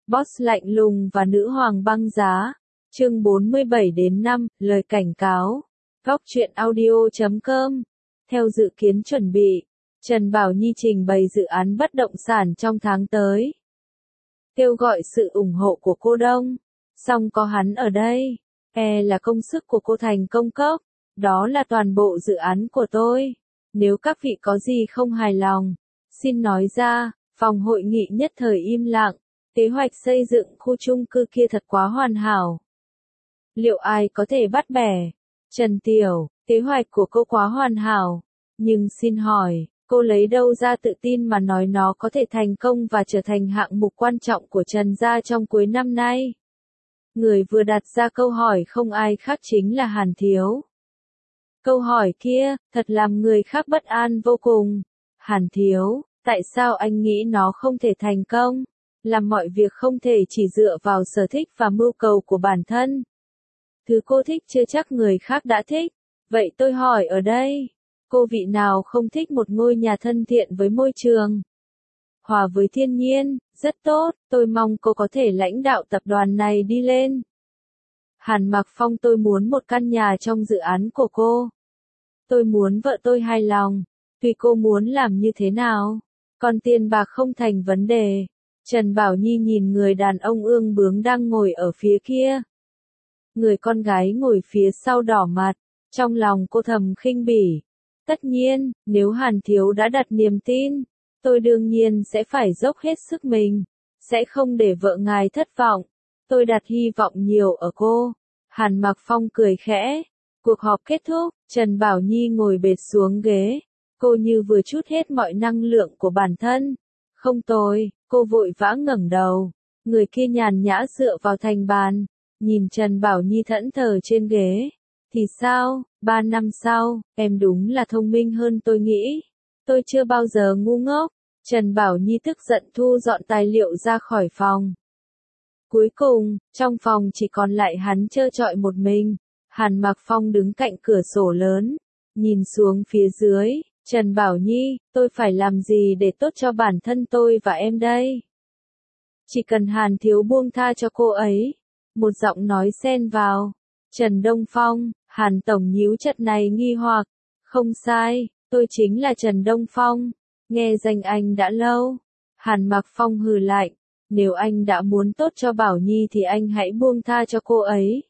Boss lạnh lùng và nữ hoàng băng giá. Chương 47-5, lời cảnh cáo. Góc truyện audio.com. Theo dự kiến chuẩn bị, Trần Bảo Nhi trình bày dự án bất động sản trong tháng tới. Kêu gọi sự ủng hộ của cô Đông. Song có hắn ở đây, là công sức của cô thành công cốc. Đó là toàn bộ dự án của tôi. Nếu các vị có gì không hài lòng, xin nói ra. Phòng hội nghị nhất thời im lặng. Kế hoạch xây dựng khu chung cư kia thật quá hoàn hảo. Liệu ai có thể bắt bẻ? Trần Tiểu, kế hoạch của cô quá hoàn hảo. Nhưng xin hỏi, cô lấy đâu ra tự tin mà nói nó có thể thành công và trở thành hạng mục quan trọng của Trần gia trong cuối năm nay? Người vừa đặt ra câu hỏi không ai khác chính là Hàn Thiếu. Câu hỏi kia, thật làm người khác bất an vô cùng. Hàn Thiếu, tại sao anh nghĩ nó không thể thành công? Làm mọi việc không thể chỉ dựa vào sở thích và mưu cầu của bản thân. Thứ cô thích chưa chắc người khác đã thích. Vậy tôi hỏi ở đây, cô vị nào không thích một ngôi nhà thân thiện với môi trường, hòa với thiên nhiên? Rất tốt, tôi mong cô có thể lãnh đạo tập đoàn này đi lên. Hàn Mặc Phong, tôi muốn một căn nhà trong dự án của cô. Tôi muốn vợ tôi hài lòng, tùy cô muốn làm như thế nào. Còn tiền bạc không thành vấn đề. Trần Bảo Nhi nhìn người đàn ông ương bướng đang ngồi ở phía kia. Người con gái ngồi phía sau đỏ mặt, trong lòng cô thầm khinh bỉ. Tất nhiên, nếu Hàn Thiếu đã đặt niềm tin, tôi đương nhiên sẽ phải dốc hết sức mình, sẽ không để vợ ngài thất vọng. Tôi đặt hy vọng nhiều ở cô. Hàn Mặc Phong cười khẽ. Cuộc họp kết thúc, Trần Bảo Nhi ngồi bệt xuống ghế. Cô như vừa trút hết mọi năng lượng của bản thân. Không tồi, cô vội vã ngẩng đầu. Người kia nhàn nhã dựa vào thành bàn, nhìn Trần Bảo Nhi thẫn thờ trên ghế. Thì sao, 3 năm sau, em đúng là thông minh hơn tôi nghĩ. Tôi chưa bao giờ ngu ngốc. Trần Bảo Nhi tức giận thu dọn tài liệu ra khỏi phòng. Cuối cùng, trong phòng chỉ còn lại hắn trơ trọi một mình. Hàn Mặc Phong đứng cạnh cửa sổ lớn, nhìn xuống phía dưới. Trần Bảo Nhi, tôi phải làm gì để tốt cho bản thân tôi và em đây? Chỉ cần Hàn Thiếu buông tha cho cô ấy. Một giọng nói xen vào. Trần Đông Phong, Hàn Tổng nhíu chặt này nghi hoặc. Không sai, tôi chính là Trần Đông Phong. Nghe danh anh đã lâu. Hàn Mặc Phong hừ lạnh. Nếu anh đã muốn tốt cho Bảo Nhi thì anh hãy buông tha cho cô ấy.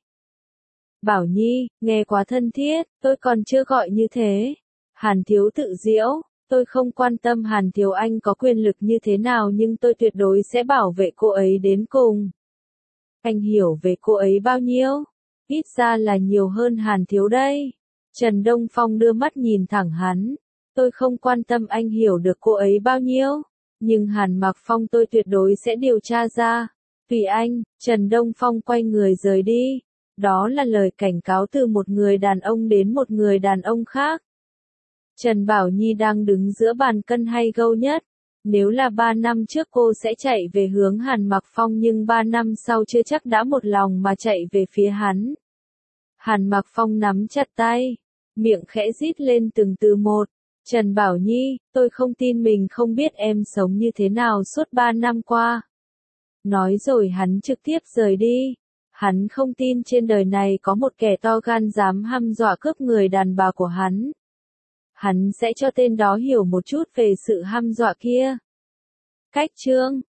Bảo Nhi, nghe quá thân thiết, tôi còn chưa gọi như thế. Hàn Thiếu tự giễu, tôi không quan tâm Hàn Thiếu anh có quyền lực như thế nào nhưng tôi tuyệt đối sẽ bảo vệ cô ấy đến cùng. Anh hiểu về cô ấy bao nhiêu? Ít ra là nhiều hơn Hàn Thiếu đây. Trần Đông Phong đưa mắt nhìn thẳng hắn. Tôi không quan tâm anh hiểu được cô ấy bao nhiêu. Nhưng Hàn Mặc Phong tôi tuyệt đối sẽ điều tra ra. Tùy anh. Trần Đông Phong quay người rời đi. Đó là lời cảnh cáo từ một người đàn ông đến một người đàn ông khác. Trần Bảo Nhi đang đứng giữa bàn cân hay gâu nhất. Nếu là 3 năm trước cô sẽ chạy về hướng Hàn Mặc Phong nhưng 3 năm sau chưa chắc đã một lòng mà chạy về phía hắn. Hàn Mặc Phong nắm chặt tay, miệng khẽ rít lên từng từ một. Trần Bảo Nhi, tôi không tin mình không biết em sống như thế nào suốt 3 năm qua. Nói rồi hắn trực tiếp rời đi. Hắn không tin trên đời này có một kẻ to gan dám hăm dọa cướp người đàn bà của hắn. Hắn sẽ cho tên đó hiểu một chút về sự hăm dọa kia. Cách chương